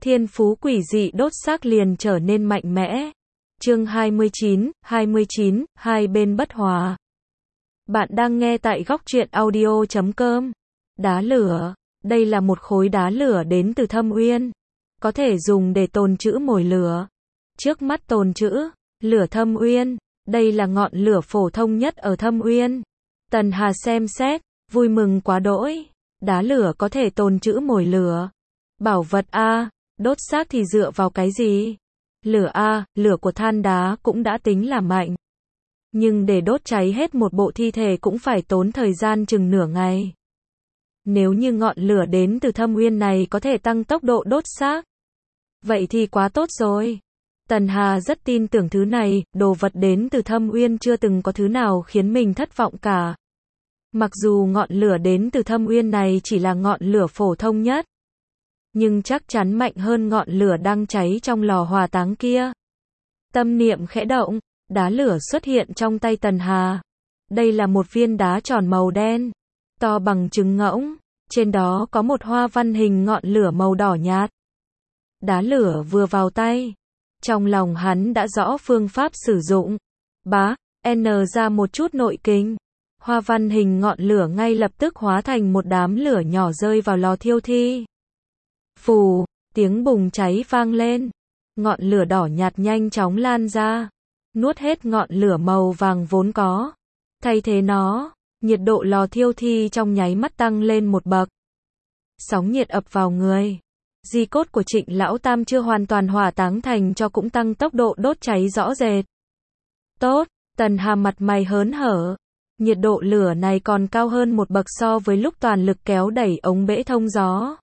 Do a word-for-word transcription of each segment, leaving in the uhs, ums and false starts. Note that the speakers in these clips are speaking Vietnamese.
thiên phú quỷ dị đốt xác liền trở nên mạnh mẽ. Chương hai mươi chín, hai mươi chín, hai bên bất hòa. Bạn đang nghe tại góc truyện audio chấm com. Đá lửa. Đây là một khối đá lửa đến từ Thâm Uyên. Có thể dùng để tồn trữ mồi lửa. Trước mắt tồn trữ, lửa Thâm Uyên. Đây là ngọn lửa phổ thông nhất ở Thâm Uyên. Tần Hà xem xét, vui mừng quá đỗi. Đá lửa có thể tồn trữ mồi lửa. Bảo vật A, đốt xác thì dựa vào cái gì? Lửa A, lửa của than đá cũng đã tính là mạnh. Nhưng để đốt cháy hết một bộ thi thể cũng phải tốn thời gian chừng nửa ngày. Nếu như ngọn lửa đến từ Thâm Uyên này có thể tăng tốc độ đốt xác, vậy thì quá tốt rồi. Tần Hà rất tin tưởng thứ này, đồ vật đến từ Thâm Uyên chưa từng có thứ nào khiến mình thất vọng cả. Mặc dù ngọn lửa đến từ Thâm Uyên này chỉ là ngọn lửa phổ thông nhất, nhưng chắc chắn mạnh hơn ngọn lửa đang cháy trong lò hỏa táng kia. Tâm niệm khẽ động, đá lửa xuất hiện trong tay Tần Hà. Đây là một viên đá tròn màu đen, to bằng trứng ngỗng, trên đó có một hoa văn hình ngọn lửa màu đỏ nhạt. Đá lửa vừa vào tay, trong lòng hắn đã rõ phương pháp sử dụng. Bá, N ra một chút nội kinh. Hoa văn hình ngọn lửa ngay lập tức hóa thành một đám lửa nhỏ rơi vào lò thiêu thi. Phù, tiếng bùng cháy vang lên. Ngọn lửa đỏ nhạt nhanh chóng lan ra, nuốt hết ngọn lửa màu vàng vốn có. Thay thế nó, nhiệt độ lò thiêu thi trong nháy mắt tăng lên một bậc. Sóng nhiệt ập vào người. Di cốt của Trịnh Lão Tam chưa hoàn toàn hỏa táng thành cho cũng tăng tốc độ đốt cháy rõ rệt. Tốt, Tần Hà mặt mày hớn hở. Nhiệt độ lửa này còn cao hơn một bậc so với lúc toàn lực kéo đẩy ống bể thông gió.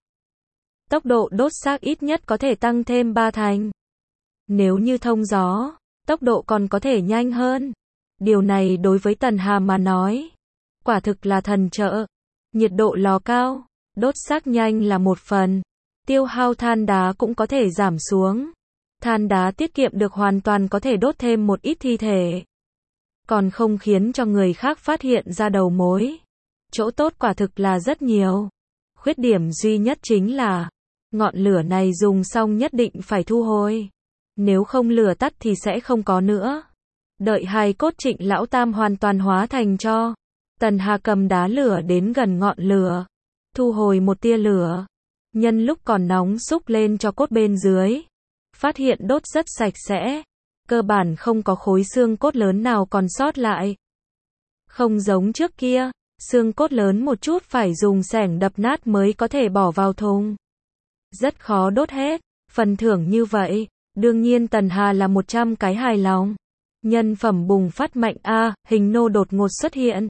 Tốc độ đốt xác ít nhất có thể tăng thêm ba thành. Nếu như thông gió, tốc độ còn có thể nhanh hơn. Điều này đối với Tần Hà mà nói, quả thực là thần trợ. Nhiệt độ lò cao, đốt xác nhanh là một phần. Tiêu hao than đá cũng có thể giảm xuống. Than đá tiết kiệm được hoàn toàn có thể đốt thêm một ít thi thể. Còn không khiến cho người khác phát hiện ra đầu mối. Chỗ tốt quả thực là rất nhiều. Khuyết điểm duy nhất chính là, ngọn lửa này dùng xong nhất định phải thu hồi. Nếu không lửa tắt thì sẽ không có nữa. Đợi hài cốt Trịnh Lão Tam hoàn toàn hóa thành tro, Tần Hà cầm đá lửa đến gần ngọn lửa, thu hồi một tia lửa. Nhân lúc còn nóng xúc lên cho cốt bên dưới, phát hiện đốt rất sạch sẽ, cơ bản không có khối xương cốt lớn nào còn sót lại. Không giống trước kia, xương cốt lớn một chút phải dùng xẻng đập nát mới có thể bỏ vào thùng. Rất khó đốt hết, phần thưởng như vậy, đương nhiên Tần Hà là một trăm cái hài lòng. Nhân phẩm bùng phát mạnh A, hình nô đột ngột xuất hiện.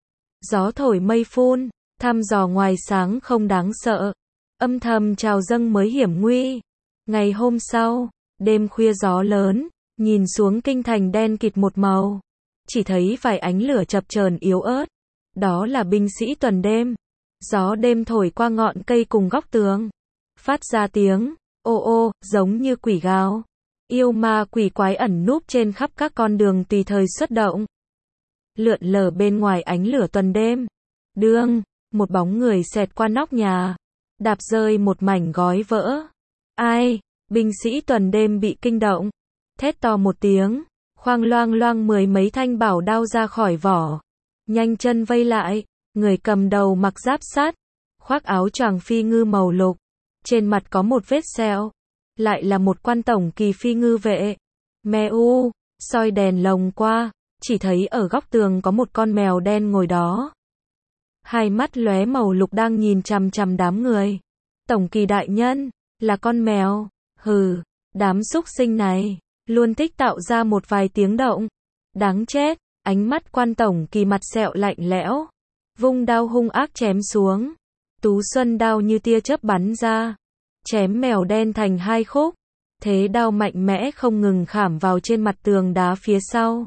Gió thổi mây phun, thăm dò ngoài sáng không đáng sợ. Âm thầm trào dâng mới hiểm nguy. Ngày hôm sau, đêm khuya gió lớn, nhìn xuống kinh thành đen kịt một màu. Chỉ thấy vài ánh lửa chập chờn yếu ớt. Đó là binh sĩ tuần đêm. Gió đêm thổi qua ngọn cây cùng góc tường, phát ra tiếng ô ô, giống như quỷ gào. Yêu ma quỷ quái ẩn núp trên khắp các con đường tùy thời xuất động. Lượn lờ bên ngoài ánh lửa tuần đêm. Đương, một bóng người xẹt qua nóc nhà, đạp rơi một mảnh gói vỡ. Ai? Binh sĩ tuần đêm bị kinh động, thét to một tiếng, khoang loang loang mười mấy thanh bảo đao ra khỏi vỏ, nhanh chân vây lại. Người cầm đầu mặc giáp sắt, khoác áo choàng phi ngư màu lục, trên mặt có một vết sẹo, lại là một quan tổng kỳ phi ngư vệ. Mẹ u, soi đèn lồng qua, chỉ thấy ở góc tường có một con mèo đen ngồi đó. Hai mắt lóe màu lục đang nhìn chằm chằm đám người. Tổng kỳ đại nhân, là con mèo, hừ, đám súc sinh này, luôn thích tạo ra một vài tiếng động. Đáng chết, ánh mắt quan tổng kỳ mặt sẹo lạnh lẽo, vung đao hung ác chém xuống. Tú xuân đao như tia chớp bắn ra, chém mèo đen thành hai khúc. Thế đao mạnh mẽ không ngừng khảm vào trên mặt tường đá phía sau.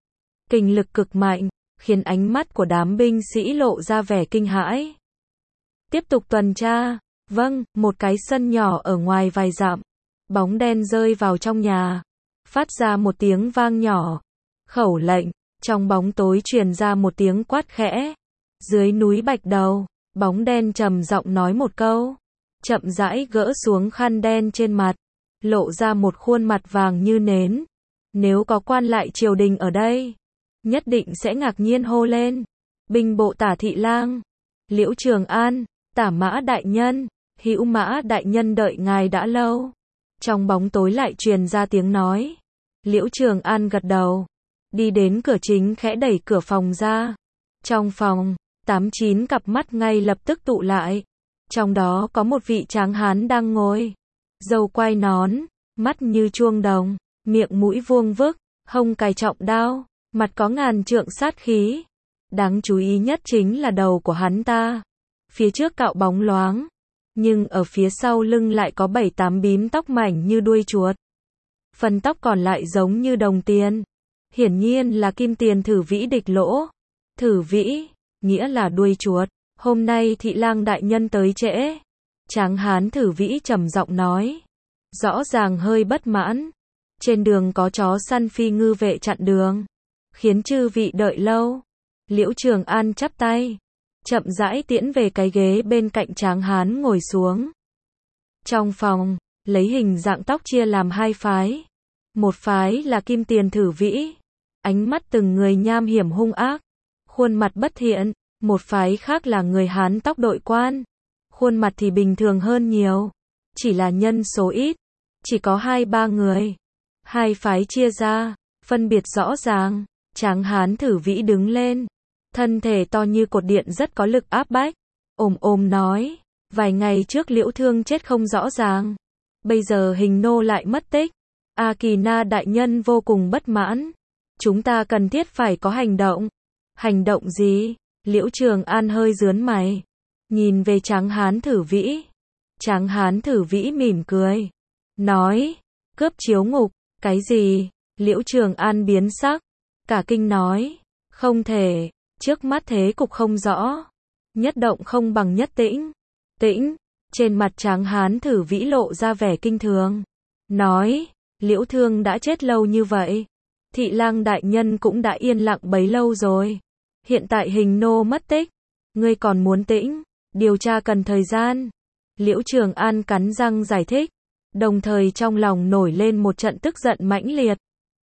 Kình lực cực mạnh, khiến ánh mắt của đám binh sĩ lộ ra vẻ kinh hãi. Tiếp tục tuần tra. Vâng, một cái sân nhỏ ở ngoài vài dặm. Bóng đen rơi vào trong nhà, phát ra một tiếng vang nhỏ. Khẩu lệnh, trong bóng tối truyền ra một tiếng quát khẽ. Dưới núi Bạch Đầu, bóng đen trầm giọng nói một câu. chậm rãi gỡ xuống khăn đen trên mặt, lộ ra một khuôn mặt vàng như nến. Nếu có quan lại triều đình ở đây, nhất định sẽ ngạc nhiên hô lên. Binh bộ Tả thị lang, Liễu Trường An, Tả Mã đại nhân, Hữu Mã đại nhân đợi ngài đã lâu. Trong bóng tối lại truyền ra tiếng nói. Liễu Trường An gật đầu, đi đến cửa chính khẽ đẩy cửa phòng ra. Trong phòng, tám chín cặp mắt ngay lập tức tụ lại. Trong đó có một vị tráng hán đang ngồi, râu quai nón, mắt như chuông đồng, miệng mũi vuông vức, hông cài trọng đao, mặt có ngàn trượng sát khí. Đáng chú ý nhất chính là đầu của hắn ta. Phía trước cạo bóng loáng, nhưng ở phía sau lưng lại có bảy tám bím tóc mảnh như đuôi chuột. Phần tóc còn lại giống như đồng tiền. Hiển nhiên là kim tiền thử vĩ địch lỗ. Thử vĩ, nghĩa là đuôi chuột. Hôm nay thị lang đại nhân tới trễ. Tráng hán thử vĩ trầm giọng nói. Rõ ràng hơi bất mãn. Trên đường có chó săn phi ngư vệ chặn đường, khiến chư vị đợi lâu. Liễu Trường An chắp tay, chậm rãi tiễn về cái ghế bên cạnh tráng hán ngồi xuống. Trong phòng, lấy hình dạng tóc chia làm hai phái. Một phái là kim tiền thử vĩ, ánh mắt từng người nham hiểm hung ác, khuôn mặt bất thiện. Một phái khác là người Hán tóc đội quan, khuôn mặt thì bình thường hơn nhiều, chỉ là nhân số ít, chỉ có hai ba người. Hai phái chia ra, phân biệt rõ ràng. Tráng hán thử vĩ đứng lên, thân thể to như cột điện rất có lực áp bách, ồm ồm nói, vài ngày trước Liễu Thương chết không rõ ràng, bây giờ Hình nô lại mất tích. A Kỳ Na đại nhân vô cùng bất mãn, chúng ta cần thiết phải có hành động. Hành động gì? Liễu Trường An hơi rướn mày, nhìn về tráng hán thử vĩ. Tráng hán thử vĩ mỉm cười, nói, cướp chiếu ngục. Cái gì? Liễu Trường An biến sắc, cả kinh nói, không thể, trước mắt thế cục không rõ, nhất động không bằng nhất tĩnh. Tĩnh, trên mặt tráng hán thử vĩ lộ ra vẻ kinh thường, nói, Liễu Thương đã chết lâu như vậy, thị lang đại nhân cũng đã yên lặng bấy lâu rồi, hiện tại Hình nô mất tích, ngươi còn muốn tĩnh, điều tra cần thời gian. Liễu Trường An cắn răng giải thích, đồng thời trong lòng nổi lên một trận tức giận mãnh liệt.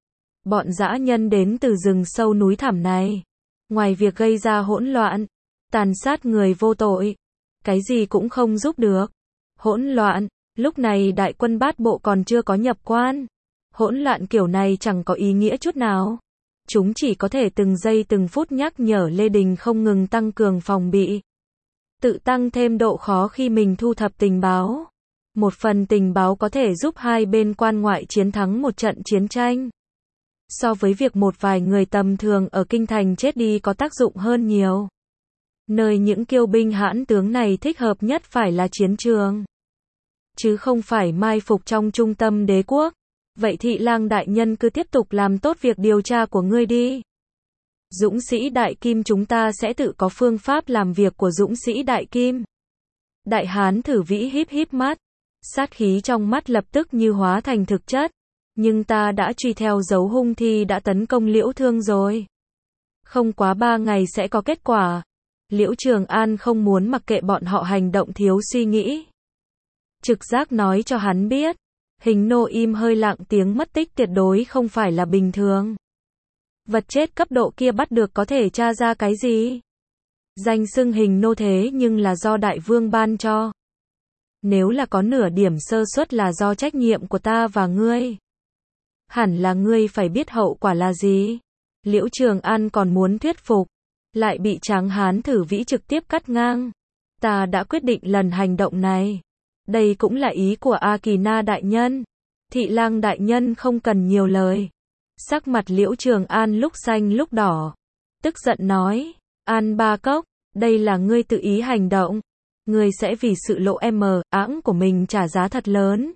Bọn dã nhân đến từ rừng sâu núi thẳm này, ngoài việc gây ra hỗn loạn, tàn sát người vô tội, cái gì cũng không giúp được. Hỗn loạn, lúc này đại quân bát bộ còn chưa có nhập quan. Hỗn loạn kiểu này chẳng có ý nghĩa chút nào. Chúng chỉ có thể từng giây từng phút nhắc nhở Lê Đình không ngừng tăng cường phòng bị, tự tăng thêm độ khó khi mình thu thập tình báo. Một phần tình báo có thể giúp hai bên quan ngoại chiến thắng một trận chiến tranh, so với việc một vài người tầm thường ở kinh thành chết đi có tác dụng hơn nhiều. Nơi những kiêu binh hãn tướng này thích hợp nhất phải là chiến trường, chứ không phải mai phục trong trung tâm đế quốc. Vậy thị lang đại nhân cứ tiếp tục làm tốt việc điều tra của ngươi đi. Dũng sĩ Đại Kim chúng ta sẽ tự có phương pháp làm việc của Dũng sĩ Đại Kim. Đại hán thử vĩ híp híp mắt, sát khí trong mắt lập tức như hóa thành thực chất. Nhưng ta đã truy theo dấu hung thi đã tấn công Liễu Thương rồi. Không quá ba ngày sẽ có kết quả. Liễu Trường An không muốn mặc kệ bọn họ hành động thiếu suy nghĩ. Trực giác nói cho hắn biết, Hình nô im hơi lặng tiếng mất tích tuyệt đối không phải là bình thường. Vật chết cấp độ kia bắt được có thể tra ra cái gì? Danh xưng Hình nô thế nhưng là do đại vương ban cho. Nếu là có nửa điểm sơ suất là do trách nhiệm của ta và ngươi. Hẳn là ngươi phải biết hậu quả là gì. Liễu Trường An còn muốn thuyết phục, lại bị tráng hán thử vĩ trực tiếp cắt ngang. Ta đã quyết định lần hành động này. Đây cũng là ý của A Kỳ Na đại nhân. Thị lang đại nhân không cần nhiều lời. Sắc mặt Liễu Trường An lúc xanh lúc đỏ, tức giận nói, An Ba Cốc, đây là ngươi tự ý hành động. Ngươi sẽ vì sự lộ em áng của mình trả giá thật lớn.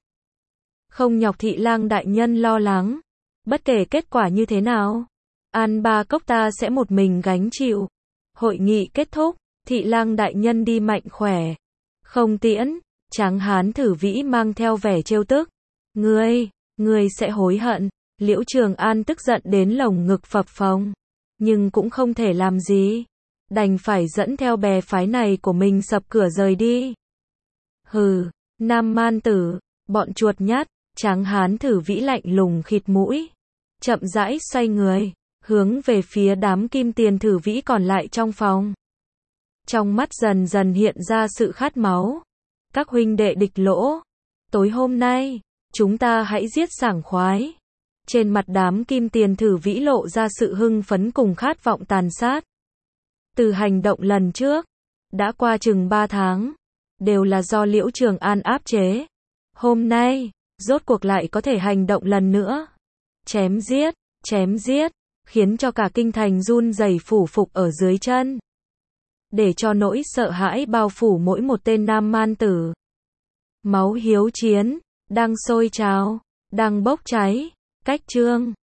Không nhọc thị lang đại nhân lo lắng. Bất kể kết quả như thế nào, An Ba Cốc ta sẽ một mình gánh chịu. Hội nghị kết thúc, thị lang đại nhân đi mạnh khỏe. Không tiễn, tráng hán thử vĩ mang theo vẻ trêu tức. Ngươi, ngươi sẽ hối hận. Liễu Trường An tức giận đến lồng ngực phập phồng, nhưng cũng không thể làm gì. Đành phải dẫn theo bè phái này của mình sập cửa rời đi. Hừ, nam man tử, bọn chuột nhát, tráng hán thử vĩ lạnh lùng khịt mũi. Chậm rãi xoay người, hướng về phía đám kim tiền thử vĩ còn lại trong phòng. Trong mắt dần dần hiện ra sự khát máu. Các huynh đệ địch lỗ, tối hôm nay, chúng ta hãy giết sảng khoái. Trên mặt đám kim tiền thử vĩ lộ ra sự hưng phấn cùng khát vọng tàn sát. Từ hành động lần trước, đã qua chừng ba tháng, đều là do Liễu Trường An áp chế. Hôm nay, rốt cuộc lại có thể hành động lần nữa. Chém giết, chém giết, khiến cho cả kinh thành run rẩy phủ phục ở dưới chân. Để cho nỗi sợ hãi bao phủ mỗi một tên nam man tử. Máu hiếu chiến, đang sôi trào, đang bốc cháy. Cách chương